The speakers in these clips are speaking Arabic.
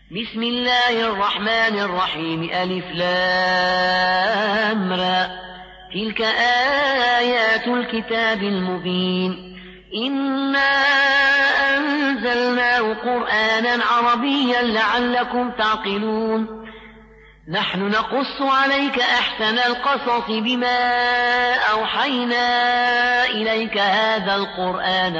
بسم الله الرحمن الرحيم ألف لام را تلك آيات الكتاب المبين إنا أنزلناه قرآنا عربيا لعلكم تعقلون نحن نقص عليك أحسن القصص بما أوحينا إليك هذا القرآن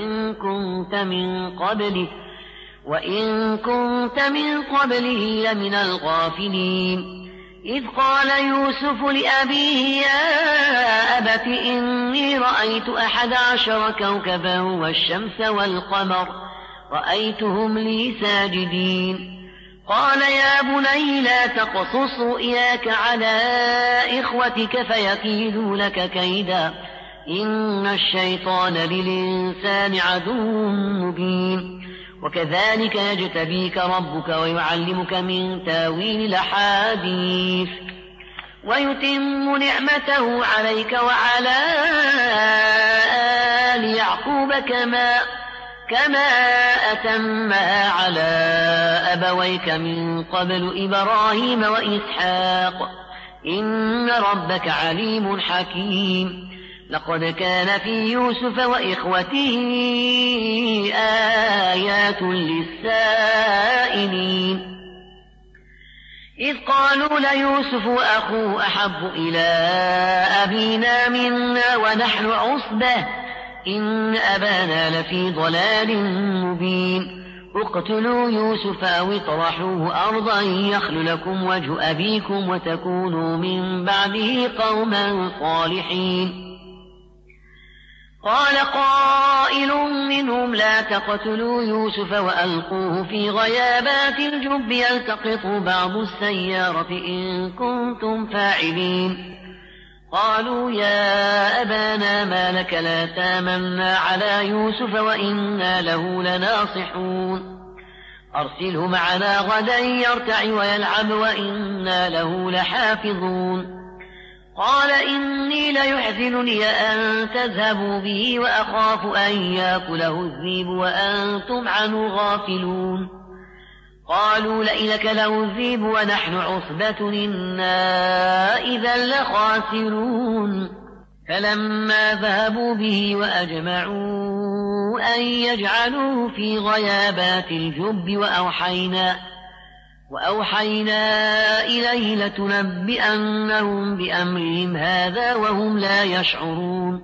وإن كنت من قبله لمن الغافلين إذ قال يوسف لأبيه يا أبت إني رأيت 11 كوكبا والشمس والقمر رأيتهم لي ساجدين قال يا بني لا تقصص رؤياك على إخوتك فيكيدوا لك كيدا إن الشيطان للإنسان عدو مبين وكذلك يجتبيك ربك ويعلمك من تاويل الأحاديث ويتم نعمته عليك وعلى آل يعقوب كما أتمها على أبويك من قبل إبراهيم وإسحاق إن ربك عليم حكيم لقد كان في يوسف وإخوته آيات للسائلين إذ قالوا ليوسف وأخوه أحب إلى أبينا منا ونحن عصبة إن أبانا لفي ضلال مبين اقتلوا يوسف أو اطرحوه أرضا يخل لكم وجه أبيكم وتكونوا من بعده قوما صالحين قال قائل منهم لا تقتلوا يوسف وألقوه في غيابات الجب يلتقطه بعض السيارة إن كنتم فاعلين قالوا يا أبانا ما لك لا تامنا على يوسف وإنا له لناصحون أرسله معنا غدا يرتع ويلعب وإنا له لحافظون قال إني ليحزنني أن تذهبوا به وأخاف أن يأكله الذئب وأنتم عنه غافلون قالوا لئن أكله الذئب ونحن عصبة إنا إذا لخاسرون فلما ذهبوا به وأجمعوا أن يجعلوه في غيابات الجب وأوحينا إليه لتنبئنهم بأمرهم هذا وهم لا يشعرون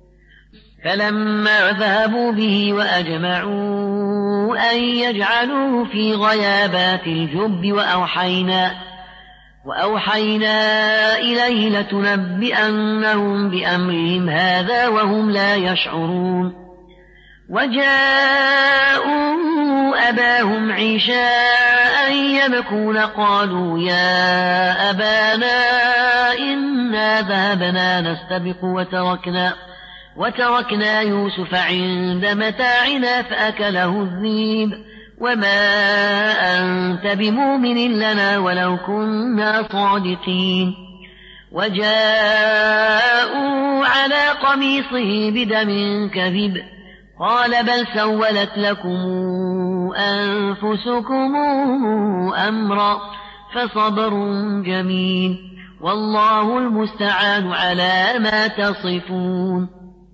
فلما ذهبوا به وأجمعوا أن يجعلوه في غيابات الجب وأوحينا إليه لتنبئنهم بأمرهم هذا وهم لا يشعرون وجاءوا أباهم عشاء يبكون قالوا يا أبانا إنا ذهبنا نستبق وتركنا يوسف عند متاعنا فأكله الذئب وما أنت بمؤمن لنا ولو كنا صادقين وجاءوا على قميصه بدم كذب قال بل سولت لكم أنفسكم أمرا فصبر جميل والله المستعان على ما تصفون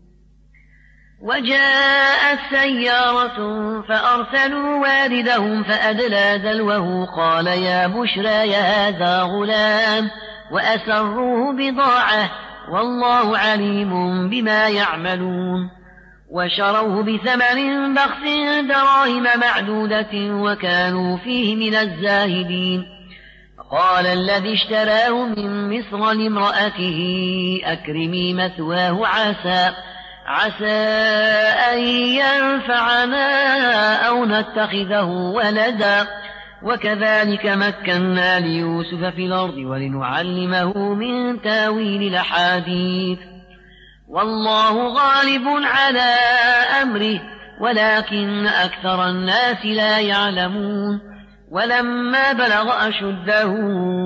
وجاءت سيارة فأرسلوا واردهم فأدلى دلوه قال يا بشرى هذا غلام وأسروه بضاعة والله عليم بما يعملون وشروه بثمن بخس دراهم معدودة وكانوا فيه من الزاهدين قال الذي اشتراه من مصر لامرأته أكرمي مثواه عسى أن ينفعنا أو نتخذه ولدا وكذلك مكنا ليوسف في الأرض ولنعلمه من تاويل الأحاديث والله غالب على أمره ولكن أكثر الناس لا يعلمون ولما بلغ أشده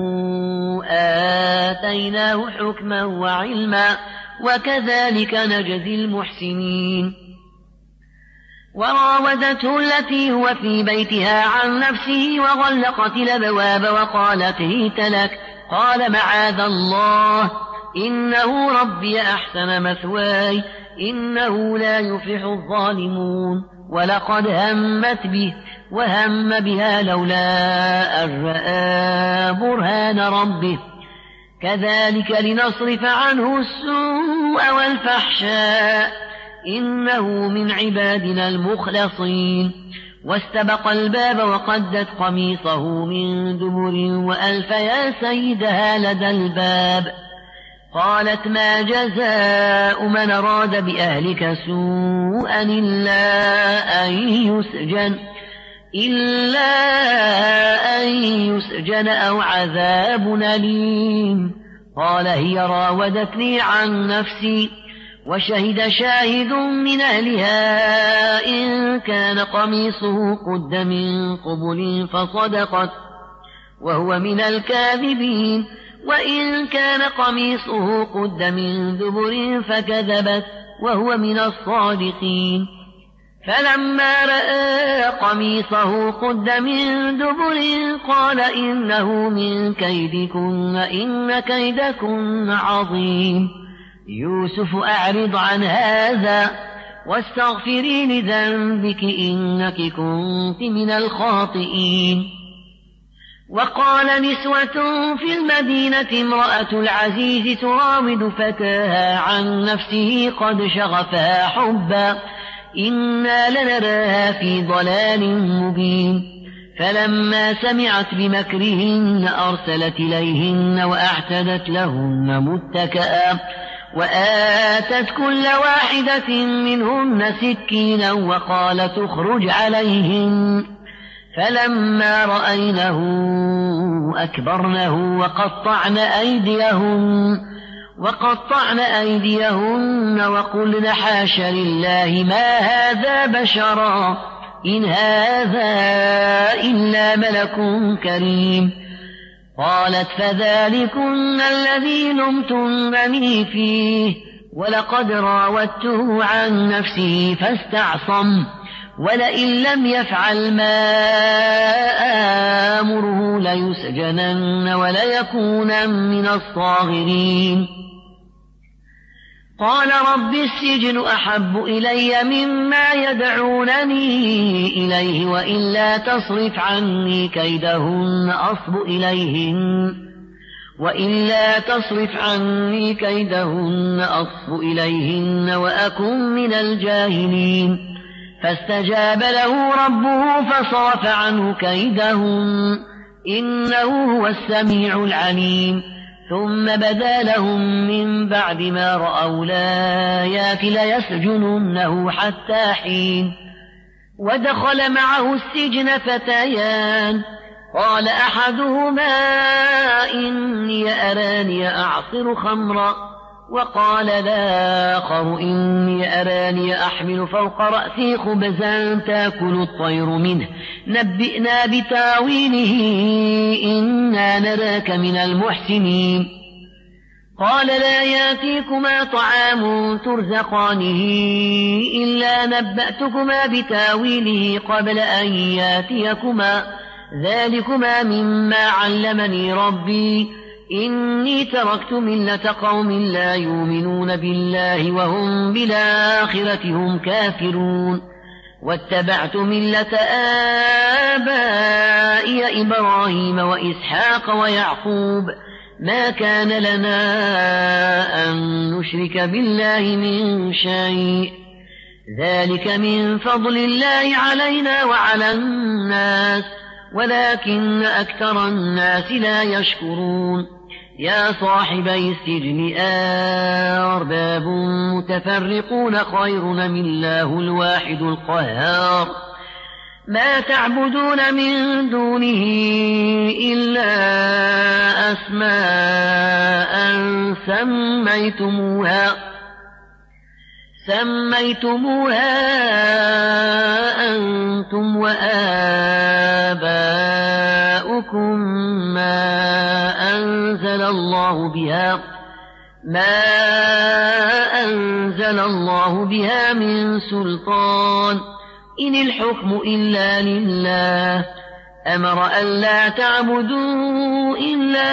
آتيناه حكما وعلما وكذلك نجزي المحسنين وراودته التي هو في بيتها عن نفسه وغلقت الأبواب وقالت هيت لك. قال معاذ الله إنه ربي أحسن مثواي إنه لا يفلح الظالمون. ولقد همت به وهم بها لولا أن رأى برهان ربه كذلك لنصرف عنه السوء والفحشاء إنه من عبادنا المخلصين. واستبق الباب وقدت قميصه من دبر وألف يا سيدها لدى الباب. قالت ما جزاء من أراد بأهلك سوءا إلا أن يسجن أو عذاب أليم. قال هي راودتني عن نفسي. وشهد شاهد من أهلها إن كان قميصه قد من قبل فصدقت وهو من الكاذبين وإن كان قميصه قد من دبر فكذبت وهو من الصادقين. فلما رأى قميصه قد من دبر قال إنه من كيدكن إن كيدكن عظيم. يوسف أعرض عن هذا واستغفري لذنبك إنك كنت من الخاطئين. وقال نسوة في المدينة امرأة العزيز تراود فتاها عن نفسه قد شغفها حبا إنا لنراها في ضلال مبين. فلما سمعت بمكرهن أرسلت إليهن وأعتدت لهن متكئا وآتت كل واحدة منهن سكينا وقالت اخرج عليهن. فلما رأينه أكبرنه وقطعن أيديهن وقلن حاش لله ما هذا بشرا إن هذا إلا ملك كريم. قالت فذلكن الذي لمتنني فيه ولقد راودته عن نفسه فاستعصم ولئن لم يفعل ما آمره ليسجنن وليكونن من الصاغرين. قال رب السجن أحب إلي مما يدعونني إليه وإلا تصرف عني كيدهن أصب إليهن وأكن من الجاهلين. فاستجاب له ربه فصرف عنه كيدهن إنه هو السميع العليم. ثم بدا لهم من بعد ما رأوا الآيات ليسجننه حتى حين. ودخل معه السجن فتيان قال أحدهما إني أراني أعصر خمرا وقال الآخر إني أراني أحمل فوق رأسي خبزا تأكل الطير منه نبئنا بتاويله إنا نراك من المحسنين. قال لا يأتيكما طعام ترزقانه إلا نبأتكما بتاويله قبل أن يأتيكما ذلكما مما علمني ربي إني تركت ملة قوم لا يؤمنون بالله وهم بالآخرة هم كافرون واتبعت ملة آبائي إبراهيم وإسحاق ويعقوب ما كان لنا أن نشرك بالله من شيء ذلك من فضل الله علينا وعلى الناس ولكن أكثر الناس لا يشكرون. يا صاحبي السجن أرباب متفرقون خير من الله الواحد القهار ما تعبدون من دونه إلا أسماء سميتموها أنتم وآباؤكم ما أنزل الله بها من سلطان إن الحكم إلا لله أمر ألا تعبدوا إلا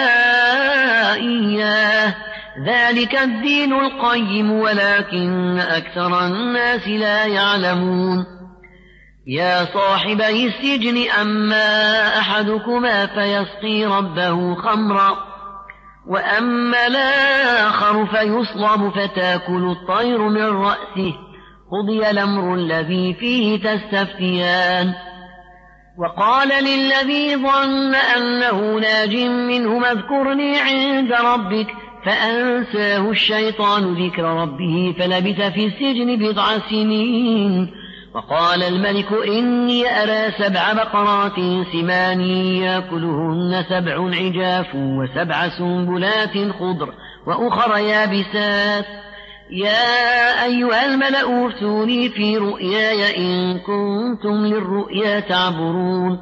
إياه ذلك الدين القيم ولكن أكثر الناس لا يعلمون يا صاحبي السجن أما أحدكما فيسقي ربه خمرا وأما الآخر فيصلب فتاكل الطير من رأسه قضي الأمر الذي فيه تستفتيان وقال للذي ظن أنه ناج منهما اذكرني عند ربك فأنساه الشيطان ذكر ربه فلبث في السجن 9 سنين وقال الملك إني أرى 7 بقرات سمان يأكلهن 7 عجاف و7 سنبلات خضر وأخر يابسات يا أيها الملأ افتوني في رؤياي إن كنتم للرؤيا تعبرون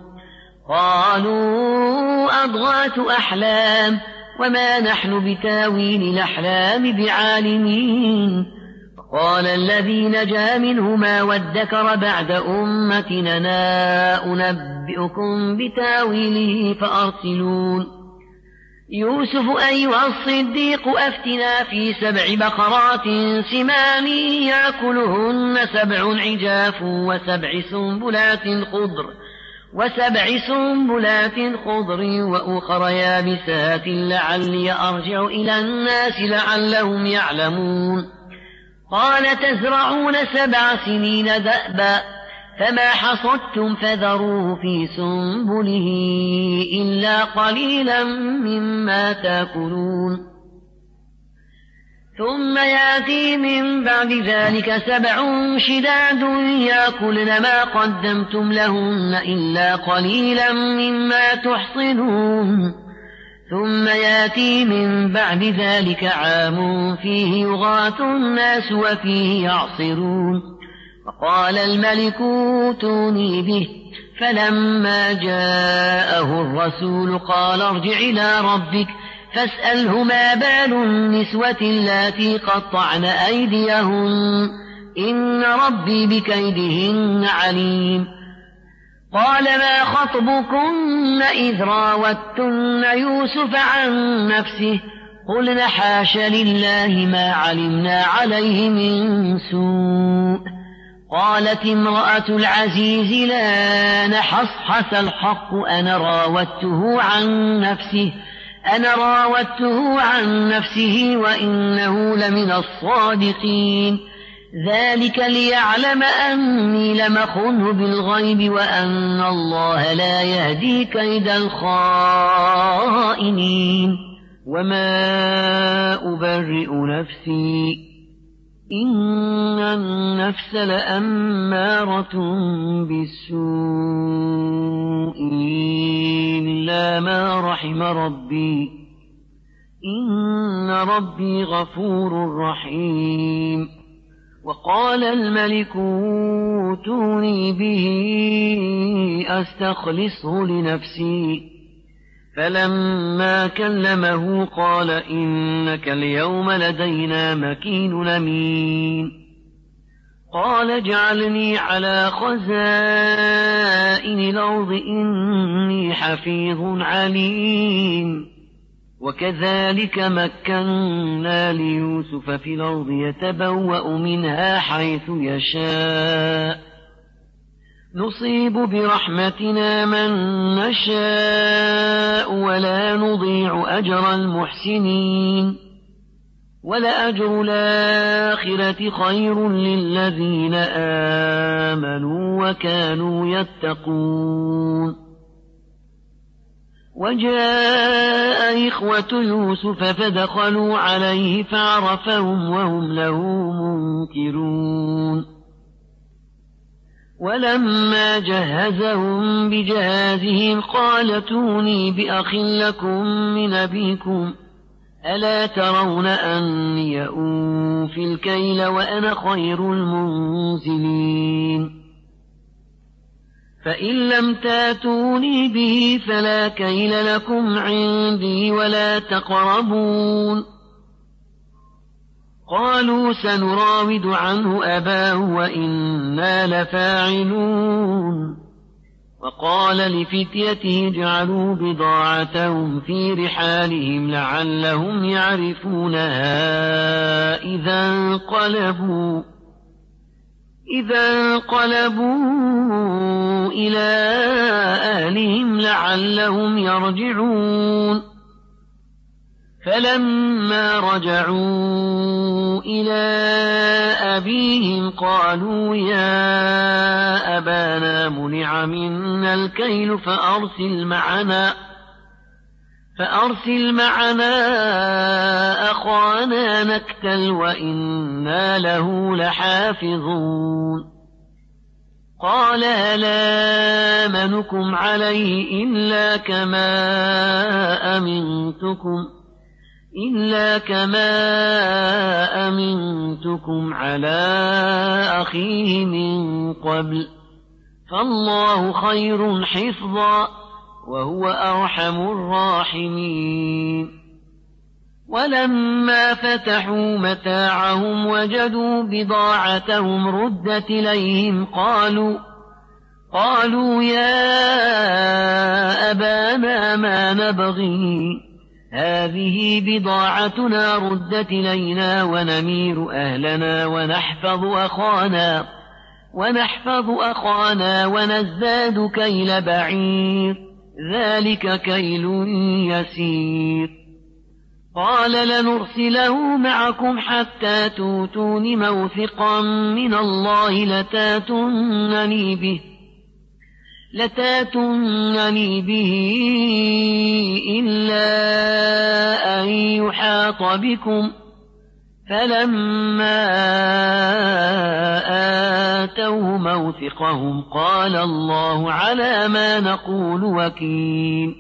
قالوا أضغاث أحلام وما نحن بتاويل الأحلام بعالمين قال الذي نجا منهما وادكر بعد أمتنا أنبئكم بتاويله فأرسلون يوسف أيها الصديق أفتنا في 7 بقرات سمان يأكلهن 7 عجاف و7 سنبلات خضر وأخر يابسات لعلي أرجع إلى الناس لعلهم يعلمون قال تزرعون 7 سنين دأبا فما حصدتم فذروه في سنبله إلا قليلا مما تأكلون ثم يأتي من بعد ذلك 7 شداد يأكلن ما قدمتم لهن إلا قليلا مما تحصنون ثم يأتي من بعد ذلك عام فيه يغاث الناس وفيه يعصرون وقال الملك اوتوني به فلما جاءه الرسول قال ارجع إلى ربك فاسأله ما بال النسوة اللاتي قطعن أيديهن إن ربي بكيدهن عليم قال ما خطبكن إذ راوتن يوسف عن نفسه قلن حاش لله ما علمنا عليه من سوء قالت امرأة العزيز لا نحصحص الحق أنا راودته عن نفسه وإنه لمن الصادقين ذلك ليعلم أني لم أخنه بالغيب وأن الله لا يهدي كيد الخائنين وما أبرئ نفسي إن النفس لأمارة بالسوء إلا ما رحم ربي إن ربي غفور رحيم وقال الملك اوتوني به أستخلصه لنفسي فلما كلمه قال إنك اليوم لدينا مكين أمين قال اجعلني على خزائن الأرض إني حفيظ عليم وكذلك مكنا ليوسف في الأرض يتبوأ منها حيث يشاء نصيب برحمتنا من نشاء ولا نضيع أجر المحسنين ولأجر الآخرة خير للذين آمنوا وكانوا يتقون وجاء إخوة يوسف فدخلوا عليه فعرفهم وهم له منكرون ولما جهزهم بجهازهم قال ائتوني بأخ لكم من أبيكم ألا ترون أني أوفي الكيل وأنا خير المنزلين فإن لم تاتوني به فلا كيل لكم عندي ولا تقربون قالوا سنراود عنه أباه وإنا لفاعلون وقال لفتيته اجعلوا بضاعتهم في رحالهم لعلهم يعرفونها إذا انقلبوا إلى أهلهم لعلهم يرجعون فلما رجعوا إلى أبيهم قالوا يا أبانا منع منا الكيل فأرسل معنا أخانا نكتل وإنا له لحافظون قال هل آمنكم عليه إلا كما أمنتكم على أخيه من قبل فالله خير حفظا وهو أرحم الراحمين ولما فتحوا متاعهم وجدوا بضاعتهم ردت إليهم قالوا يا أبانا ما نبغي هذه بضاعتنا ردت إلينا ونمير أهلنا ونحفظ أخانا ونزداد كيل بعير ذلك كيل يسير قال لنرسله معكم حتى توتون موثقا من الله لتاتونني به إلا أن يحاط بكم فلما آتوه موثقهم قال الله على ما نقول وكيل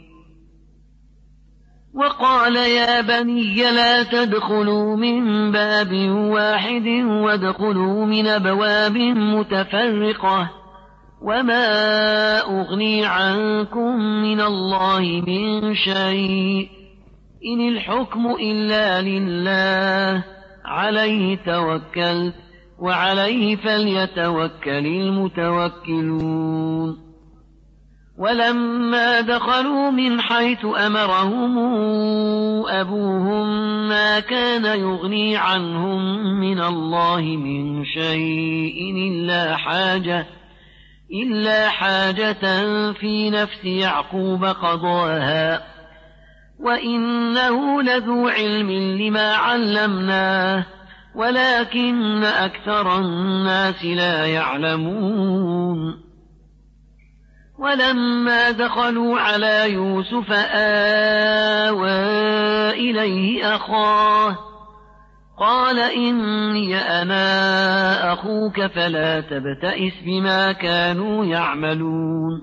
وقال يا بني لا تدخلوا من باب واحد وادخلوا من أبواب متفرقة وما أغني عنكم من الله من شيء إن الحكم إلا لله عليه توكلت وعليه فليتوكل المتوكلون ولما دخلوا من حيث أمرهم أبوهم ما كان يغني عنهم من الله من شيء إلا حاجة في نفس يعقوب قضاها وإنه لذو علم لما علمناه ولكن أكثر الناس لا يعلمون ولما دخلوا على يوسف آوى إليه أخاه قال إني أنا أخوك فلا تبتئس بما كانوا يعملون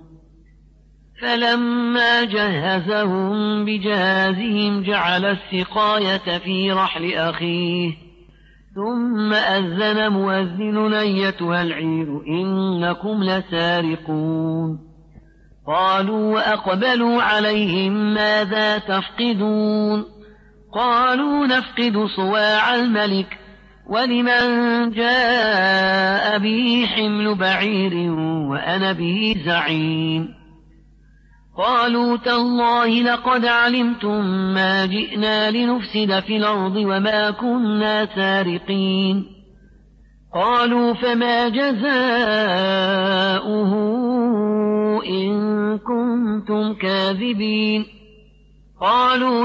فلما جهزهم بجهازهم جعل السقاية في رحل أخيه ثم أذن مؤذن أيتها العير إنكم لسارقون قالوا وأقبلوا عليهم ماذا تفقدون قالوا نفقد صواع الملك ولمن جاء به حمل بعير وأنا به زعيم قالوا تالله لقد علمتم ما جئنا لنفسد في الأرض وما كنا سارقين قالوا فما جزاؤه إن كنتم كاذبين قالوا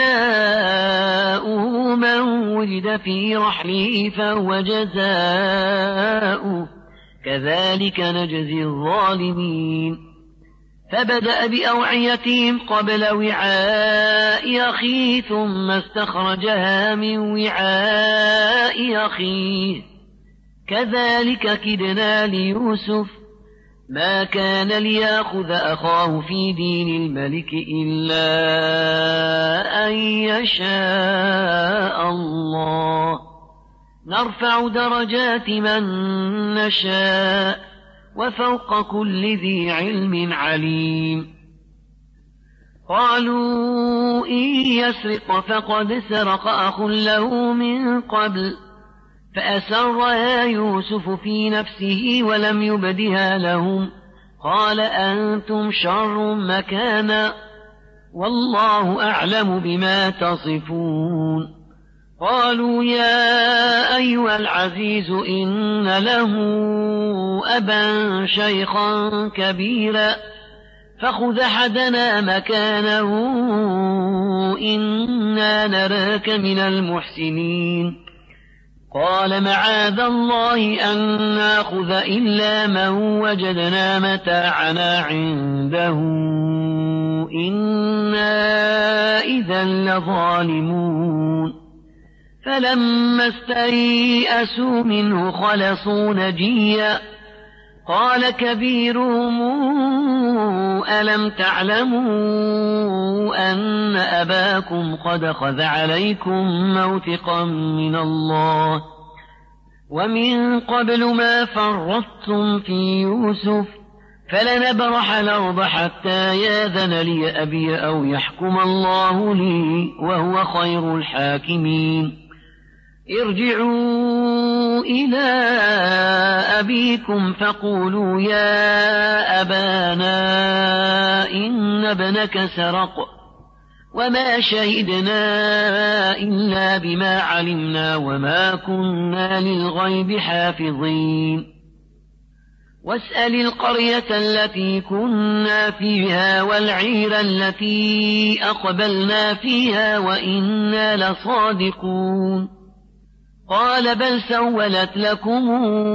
جزاؤه من وجد في رحله فهو جزاؤه كذلك نجزي الظالمين فبدأ بأوعيتهم قبل وعاء أخيه ثم استخرجها من وعاء أخيه كذلك كدنا ليوسف ما كان ليأخذ أخاه في دين الملك إلا أن يشاء الله نرفع درجات من نشاء وفوق كل ذي علم عليم قالوا إن يسرق فقد سرق أخ له من قبل فأسرها يوسف في نفسه ولم يبدها لهم قال أنتم شر مكانا والله أعلم بما تصفون. قالوا يا أيها العزيز إن له أبا شيخا كبيرا فخذ أحدنا مكانه إنا نراك من المحسنين. قال معاذ الله أن ناخذ إلا من وجدنا متاعنا عنده إنا إذا لظالمون. فلما استيئسوا منه خلصوا نجيا قال كبيرهم ألم تعلموا أن أباكم قد أخذ عليكم موثقا من الله ومن قبل ما فرطتم في يوسف فلنبرح الأرض حتى ياذن لي أبي أو يحكم الله لي وهو خير الحاكمين. ارجعوا إلى أبيكم فقولوا يا أبانا إن ابنك سرق وما شهدنا إلا بما علمنا وما كنا للغيب حافظين. واسأل القرية التي كنا فيها والعير التي أقبلنا فيها وإنا لصادقون. قال بل سولت لكم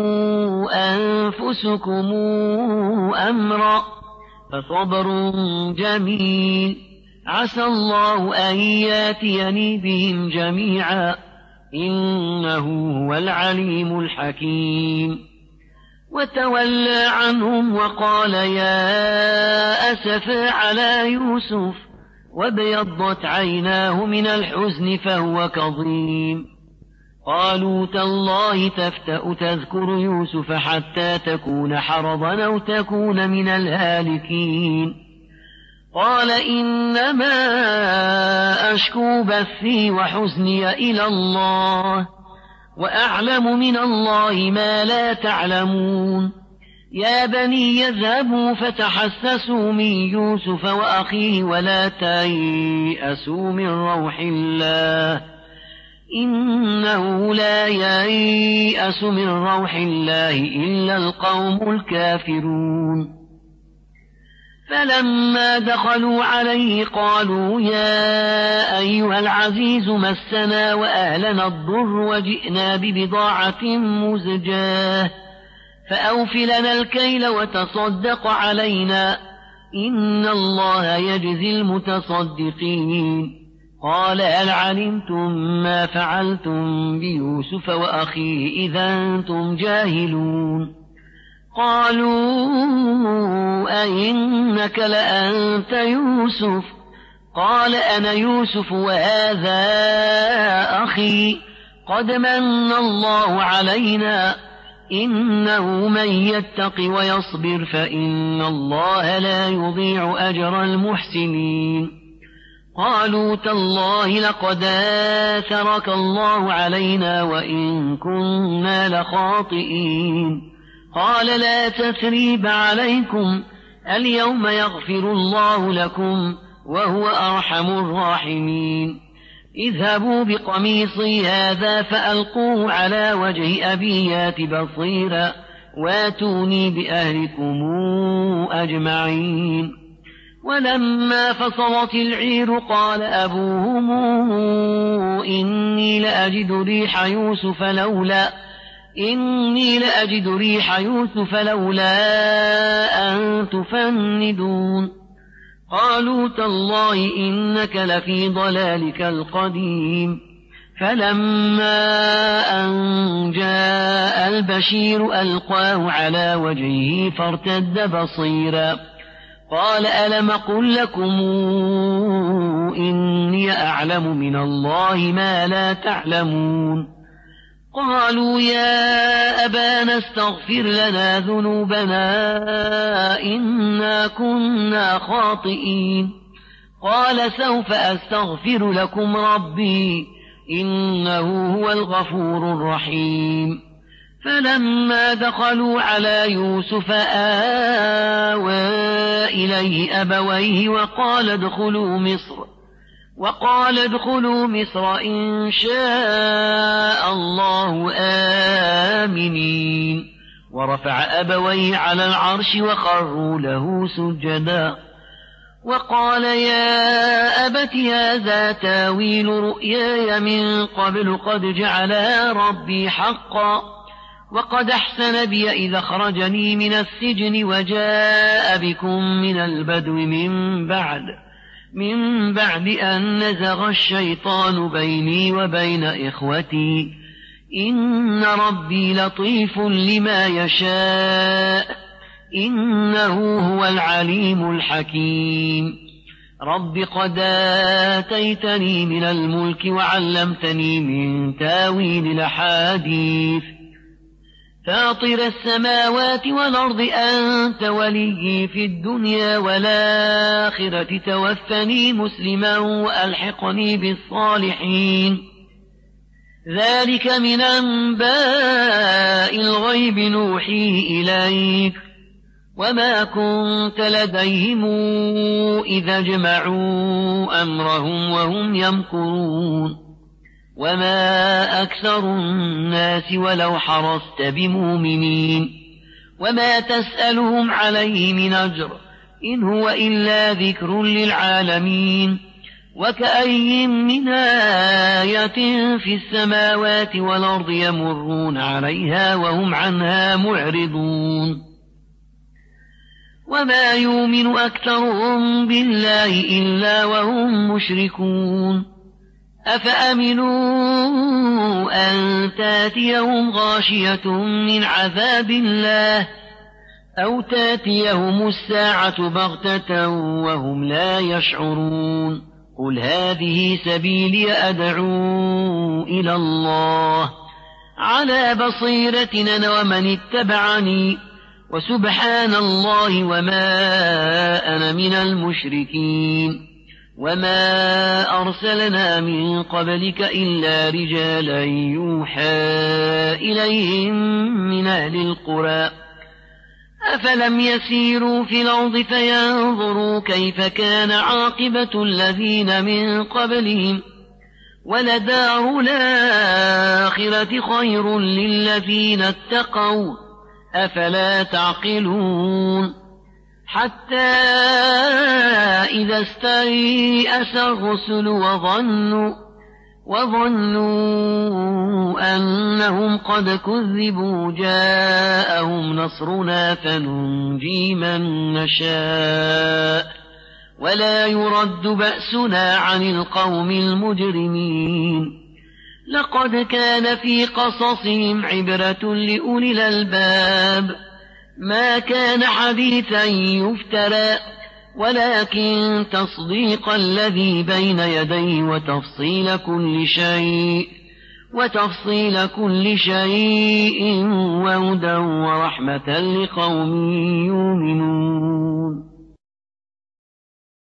أنفسكم أمرا فصبر جميل عسى الله أن ياتيني بهم جميعا إنه هو العليم الحكيم. وتولى عنهم وقال يا أسفا على يوسف وابيضت عيناه من الحزن فهو كظيم. قالوا تالله تفتأ تذكر يوسف حتى تكون حرضا أو تكون من الهالكين. قال إنما أشكو بثي وحزني إلى الله وأعلم من الله ما لا تعلمون. يا بني يذهبوا فتحسسوا من يوسف وأخيه ولا تيأسوا من روح الله إنه لا ييأس من روح الله إلا القوم الكافرون. فلما دخلوا عليه قالوا يا أيها العزيز مسنا وأهلنا الضر وجئنا ببضاعة مزجاة فأوف لنا الكيل وتصدق علينا إن الله يجزي المتصدقين. قال هل علمتم ما فعلتم بيوسف وأخيه إذا أنتم جاهلون. قالوا أئنك لأنت يوسف قال أنا يوسف وهذا أخي قد من الله علينا إنه من يتق ويصبر فإن الله لا يضيع أجر المحسنين. قالوا تالله لقد آثرك الله علينا وإن كنا لخاطئين. قال لا تثريب عليكم اليوم يغفر الله لكم وهو أرحم الراحمين. اذهبوا بقميصي هذا فألقوه على وجه أبي يات بصيرا واتوني بأهلكم أجمعين. ولما فصلت العير قال أبوهم إني لأجد ريح يوسف لولا أن تفندون. قالوا تالله إنك لفي ضلالك القديم. فلما أن جاء البشير ألقاه على وجهه فارتد بصيرا قال ألم قل لكم إني أعلم من الله ما لا تعلمون. قالوا يا أبانا استغفر لنا ذنوبنا إنا كنا خاطئين. قال سوف أستغفر لكم ربي إنه هو الغفور الرحيم. فلما دخلوا على يوسف آوى إليه أبويه وقال ادخلوا مصر إن شاء الله آمنين. ورفع أبويه على العرش وخروا له سجدا وقال يا أبت هذا تاويل رؤياي من قبل قد جعلها ربي حقا وقد أحسن بي إذا أخرجني من السجن وجاء بكم من البدو من بعد أن نزغ الشيطان بيني وبين إخوتي إن ربي لطيف لما يشاء إنه هو العليم الحكيم. رب قد آتيتني من الملك وعلمتني من تاويل الأحاديث فاطر السماوات والأرض أنت وليي في الدنيا والآخرة توفني مسلما وألحقني بالصالحين. ذلك من أنباء الغيب نوحيه إليك وما كنت لديهم إذا جمعوا أمرهم وهم يمكرون وما أكثر الناس ولو حرصت بمؤمنين وما تسألهم عليه من أجر إن هو إلا ذكر للعالمين. وكأي من آية في السماوات والأرض يمرون عليها وهم عنها معرضون وما يؤمن أكثرهم بالله إلا وهم مشركون. أفأمنوا أن تاتيهم غاشية من عذاب الله أو تاتيهم الساعة بغتة وهم لا يشعرون. قل هذه سبيلي أدعو إلى الله على بصيرة أنا ومن اتبعني وسبحان الله وما أنا من المشركين. وما أرسلنا من قبلك إلا رجالا يوحى إليهم من أهل القرى أفلم يسيروا في الأرض فينظروا كيف كان عاقبة الذين من قبلهم ولدار الآخرة خير للذين اتقوا أفلا تعقلون. حتى إذا استيأس الرسل وظنوا أنهم قد كذبوا جاءهم نصرنا فننجي من نشاء ولا يرد بأسنا عن القوم المجرمين. لقد كان في قصصهم عبرة لأولي الألباب ما كان حديثا يفترى ولكن تصديق الذي بين يديه وتفصيل كل شيء وهدى ورحمة لقوم يؤمنون.